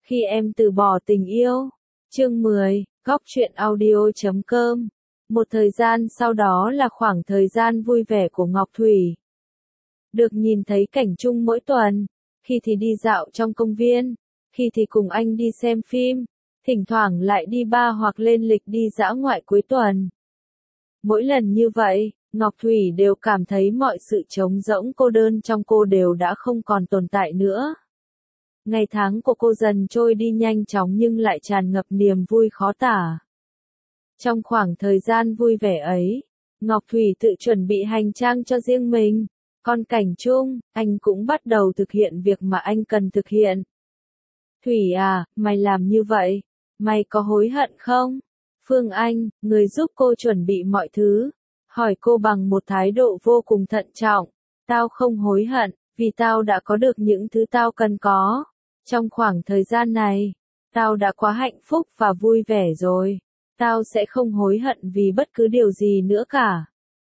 Khi em từ bỏ tình yêu. Chương 10, Góc truyện audio.com. Một thời gian sau đó là khoảng thời gian vui vẻ của Ngọc Thủy. Được nhìn thấy Cảnh Trung mỗi tuần, khi thì đi dạo trong công viên, khi thì cùng anh đi xem phim, thỉnh thoảng lại đi bar hoặc lên lịch đi dã ngoại cuối tuần. Mỗi lần như vậy, Ngọc Thủy đều cảm thấy mọi sự trống rỗng cô đơn trong cô đều đã không còn tồn tại nữa. Ngày tháng của cô dần trôi đi nhanh chóng nhưng lại tràn ngập niềm vui khó tả. Trong khoảng thời gian vui vẻ ấy, Ngọc Thủy tự chuẩn bị hành trang cho riêng mình. Còn Cảnh Trung, anh cũng bắt đầu thực hiện việc mà anh cần thực hiện. Thủy à, mày làm như vậy, mày có hối hận không? Phương Anh, người giúp cô chuẩn bị mọi thứ, hỏi cô bằng một thái độ vô cùng thận trọng. Tao không hối hận, vì tao đã có được những thứ tao cần có. Trong khoảng thời gian này, tao đã quá hạnh phúc và vui vẻ rồi. Tao sẽ không hối hận vì bất cứ điều gì nữa cả.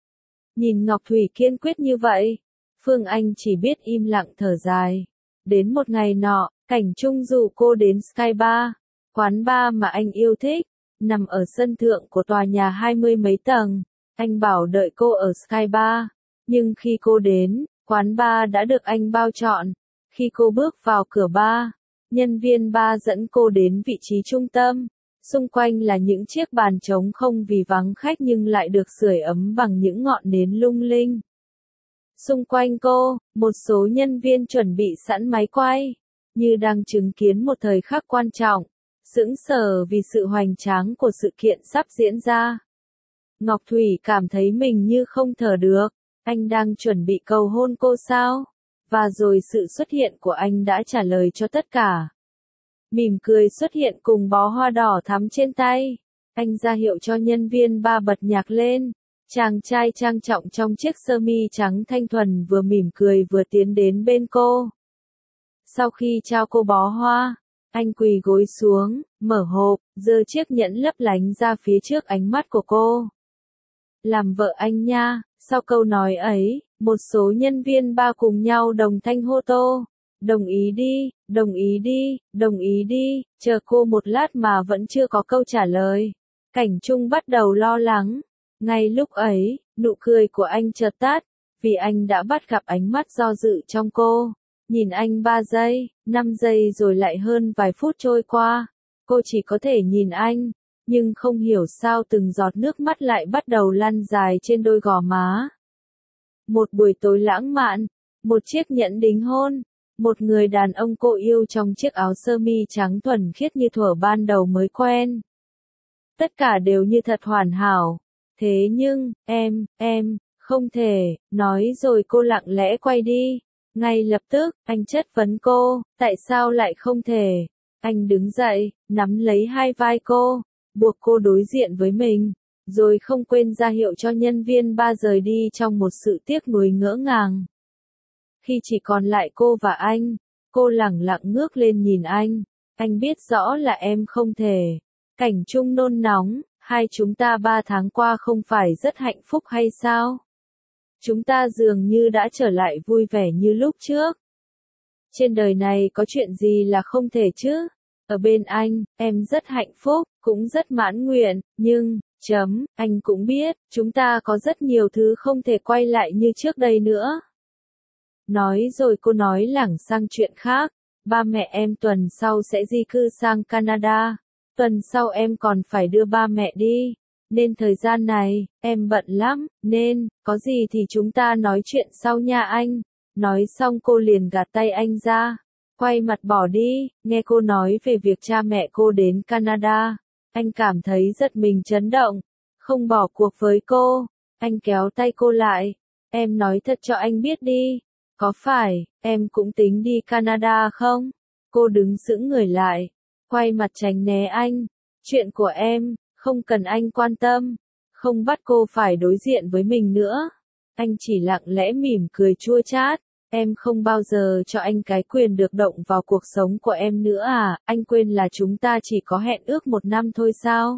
Nhìn Ngọc Thủy kiên quyết như vậy, Phương Anh chỉ biết im lặng thở dài. Đến một ngày nọ, Cảnh Trung dụ cô đến Sky Bar, quán bar mà anh yêu thích, nằm ở sân thượng của tòa nhà 20 mấy tầng. Anh bảo đợi cô ở Sky Bar, nhưng khi cô đến, quán bar đã được anh bao trọn. Khi cô bước vào cửa bar, nhân viên bar dẫn cô đến vị trí trung tâm. Xung quanh là những chiếc bàn trống không vì vắng khách nhưng lại được sưởi ấm bằng những ngọn nến lung linh. Xung quanh cô, một số nhân viên chuẩn bị sẵn máy quay, như đang chứng kiến một thời khắc quan trọng, sững sờ vì sự hoành tráng của sự kiện sắp diễn ra. Ngọc Thủy cảm thấy mình như không thở được, anh đang chuẩn bị cầu hôn cô sao? Và rồi sự xuất hiện của anh đã trả lời cho tất cả. Mỉm cười xuất hiện cùng bó hoa đỏ thắm trên tay. Anh ra hiệu cho nhân viên bar bật nhạc lên. Chàng trai trang trọng trong chiếc sơ mi trắng thanh thuần vừa mỉm cười vừa tiến đến bên cô. Sau khi trao cô bó hoa, anh quỳ gối xuống, mở hộp, giơ chiếc nhẫn lấp lánh ra phía trước ánh mắt của cô. Làm vợ anh nha. Sau câu nói ấy, một số nhân viên bar cùng nhau đồng thanh hô to. Đồng ý đi, đồng ý đi, đồng ý đi. Chờ cô một lát mà vẫn chưa có câu trả lời. Cảnh Trung bắt đầu lo lắng. Ngay lúc ấy, nụ cười của anh chợt tắt, vì anh đã bắt gặp ánh mắt do dự trong cô. Nhìn anh 3 giây, 5 giây rồi lại hơn vài phút trôi qua. Cô chỉ có thể nhìn anh, nhưng không hiểu sao từng giọt nước mắt lại bắt đầu lăn dài trên đôi gò má. Một buổi tối lãng mạn, một chiếc nhẫn đính hôn, một người đàn ông cô yêu trong chiếc áo sơ mi trắng thuần khiết như thuở ban đầu mới quen. Tất cả đều như thật hoàn hảo. Thế nhưng, em, không thể, nói rồi cô lặng lẽ quay đi. Ngay lập tức, anh chất vấn cô, tại sao lại không thể? Anh đứng dậy, nắm lấy hai vai cô, buộc cô đối diện với mình, rồi không quên ra hiệu cho nhân viên bar rời đi trong một sự tiếc nuối ngỡ ngàng. Khi chỉ còn lại cô và anh, cô lẳng lặng ngước lên nhìn anh biết rõ là em không thể. Cảnh Trung nôn nóng, hai chúng ta 3 tháng qua không phải rất hạnh phúc hay sao? Chúng ta dường như đã trở lại vui vẻ như lúc trước. Trên đời này có chuyện gì là không thể chứ? Ở bên anh, em rất hạnh phúc, cũng rất mãn nguyện, nhưng, anh cũng biết, chúng ta có rất nhiều thứ không thể quay lại như trước đây nữa. Nói rồi cô nói lảng sang chuyện khác, ba mẹ em tuần sau sẽ di cư sang Canada, tuần sau em còn phải đưa ba mẹ đi, nên thời gian này, em bận lắm, nên, có gì thì chúng ta nói chuyện sau nha anh. Nói xong cô liền gạt tay anh ra, quay mặt bỏ đi. Nghe cô nói về việc cha mẹ cô đến Canada, anh cảm thấy giật mình chấn động, không bỏ cuộc với cô. Anh kéo tay cô lại, em nói thật cho anh biết đi, có phải, em cũng tính đi Canada không? Cô đứng sững người lại, quay mặt tránh né anh, chuyện của em, không cần anh quan tâm, không bắt cô phải đối diện với mình nữa. Anh chỉ lặng lẽ mỉm cười chua chát. Em không bao giờ cho anh cái quyền được động vào cuộc sống của em nữa à? Anh quên là chúng ta chỉ có hẹn ước 1 năm thôi sao?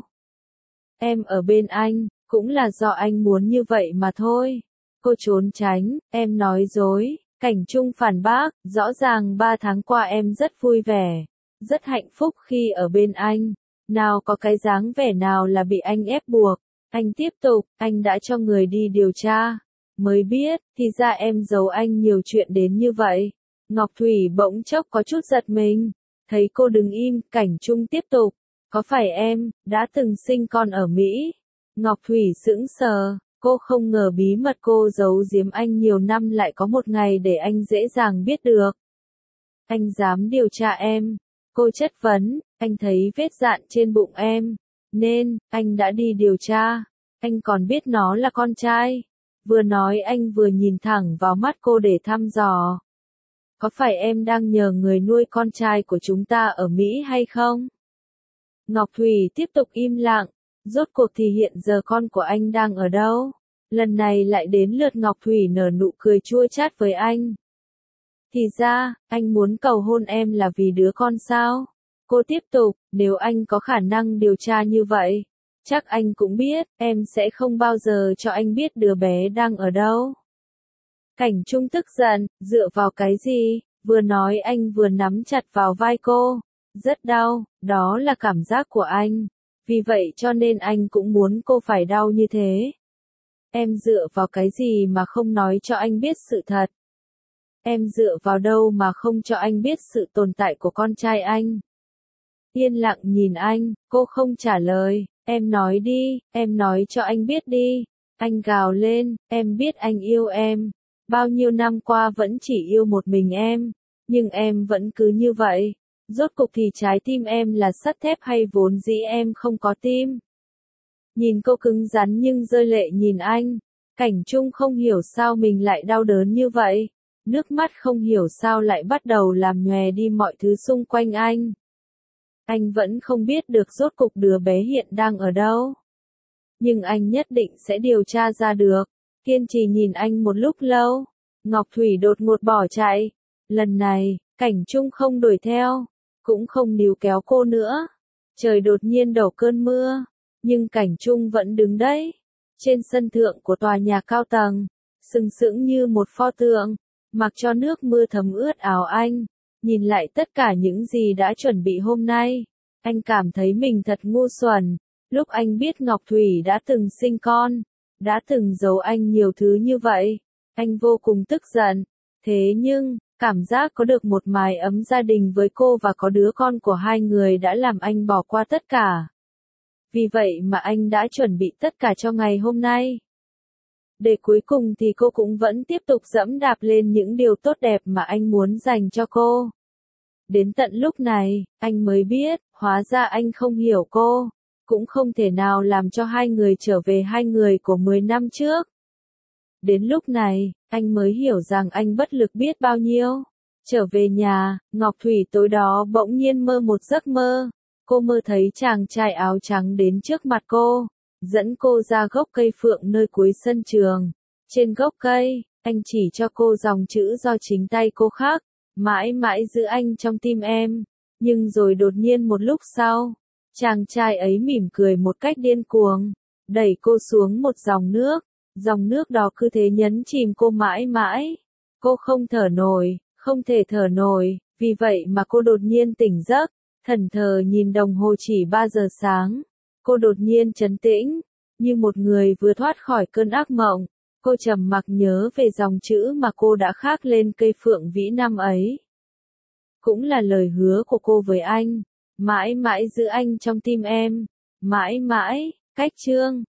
Em ở bên anh, cũng là do anh muốn như vậy mà thôi. Cô trốn tránh, em nói dối. Cảnh Trung phản bác, rõ ràng 3 tháng qua em rất vui vẻ. rất hạnh phúc khi ở bên anh. Nào có cái dáng vẻ nào là bị anh ép buộc. Anh tiếp tục, anh đã cho người đi điều tra. Mới biết, thì ra em giấu anh nhiều chuyện đến như vậy. Ngọc Thủy bỗng chốc có chút giật mình. Thấy cô đứng im, Cảnh Trung tiếp tục. Có phải em, đã từng sinh con ở Mỹ? Ngọc Thủy sững sờ, cô không ngờ bí mật cô giấu giếm anh nhiều năm lại có một ngày để anh dễ dàng biết được. Anh dám điều tra em. Cô chất vấn, anh thấy vết dạn trên bụng em. Nên, anh đã đi điều tra. Anh còn biết nó là con trai. Vừa nói anh vừa nhìn thẳng vào mắt cô để thăm dò. Có phải em đang nhờ người nuôi con trai của chúng ta ở Mỹ hay không? Ngọc Thủy tiếp tục im lặng. Rốt cuộc thì hiện giờ con của anh đang ở đâu? Lần này lại đến lượt Ngọc Thủy nở nụ cười chua chát với anh. Thì ra, anh muốn cầu hôn em là vì đứa con sao? Cô tiếp tục, nếu anh có khả năng điều tra như vậy, chắc anh cũng biết, em sẽ không bao giờ cho anh biết đứa bé đang ở đâu. Cảnh Trung tức giận, dựa vào cái gì? Vừa nói anh vừa nắm chặt vào vai cô. Rất đau, đó là cảm giác của anh. Vì vậy cho nên anh cũng muốn cô phải đau như thế. Em dựa vào cái gì mà không nói cho anh biết sự thật? Em dựa vào đâu mà không cho anh biết sự tồn tại của con trai anh? Yên lặng nhìn anh, cô không trả lời. Em nói đi, em nói cho anh biết đi. Anh gào lên, em biết anh yêu em. Bao nhiêu năm qua vẫn chỉ yêu một mình em. Nhưng em vẫn cứ như vậy. Rốt cục thì trái tim em là sắt thép hay vốn dĩ em không có tim? Nhìn cô cứng rắn nhưng rơi lệ nhìn anh. Cảnh Trung không hiểu sao mình lại đau đớn như vậy. Nước mắt không hiểu sao lại bắt đầu làm nhòe đi mọi thứ xung quanh anh. Anh vẫn không biết được rốt cục đứa bé hiện đang ở đâu. Nhưng anh nhất định sẽ điều tra ra được. Kiên trì nhìn anh một lúc lâu. Ngọc Thủy đột ngột bỏ chạy. Lần này, Cảnh Trung không đuổi theo. Cũng không níu kéo cô nữa. Trời đột nhiên đổ cơn mưa. Nhưng Cảnh Trung vẫn đứng đấy. Trên sân thượng của tòa nhà cao tầng. Sừng sững như một pho tượng. Mặc cho nước mưa thấm ướt áo anh. Nhìn lại tất cả những gì đã chuẩn bị hôm nay. Anh cảm thấy mình thật ngu xuẩn. Lúc anh biết Ngọc Thủy đã từng sinh con. Đã từng giấu anh nhiều thứ như vậy. Anh vô cùng tức giận. Thế nhưng, cảm giác có được một mái ấm gia đình với cô và có đứa con của hai người đã làm anh bỏ qua tất cả. Vì vậy mà anh đã chuẩn bị tất cả cho ngày hôm nay. Để cuối cùng thì cô cũng vẫn tiếp tục dẫm đạp lên những điều tốt đẹp mà anh muốn dành cho cô. Đến tận lúc này, anh mới biết, hóa ra anh không hiểu cô. Cũng không thể nào làm cho hai người trở về hai người của 10 năm trước. Đến lúc này, anh mới hiểu rằng anh bất lực biết bao nhiêu. Trở về nhà, Ngọc Thủy tối đó bỗng nhiên mơ một giấc mơ. Cô mơ thấy chàng trai áo trắng đến trước mặt cô, dẫn cô ra gốc cây phượng nơi cuối sân trường. Trên gốc cây, anh chỉ cho cô dòng chữ do chính tay cô khắc, mãi mãi giữ anh trong tim em. Nhưng rồi đột nhiên một lúc sau, chàng trai ấy mỉm cười một cách điên cuồng, đẩy cô xuống một dòng nước. Dòng nước đó cứ thế nhấn chìm cô mãi mãi. Cô không thở nổi, không thể thở nổi, vì vậy mà cô đột nhiên tỉnh giấc, thẫn thờ nhìn đồng hồ chỉ 3 giờ sáng. Cô đột nhiên trấn tĩnh, như một người vừa thoát khỏi cơn ác mộng. Cô trầm mặc nhớ về dòng chữ mà cô đã khắc lên cây phượng vĩ năm ấy. Cũng là lời hứa của cô với anh, mãi mãi giữ anh trong tim em, mãi mãi. Cách chương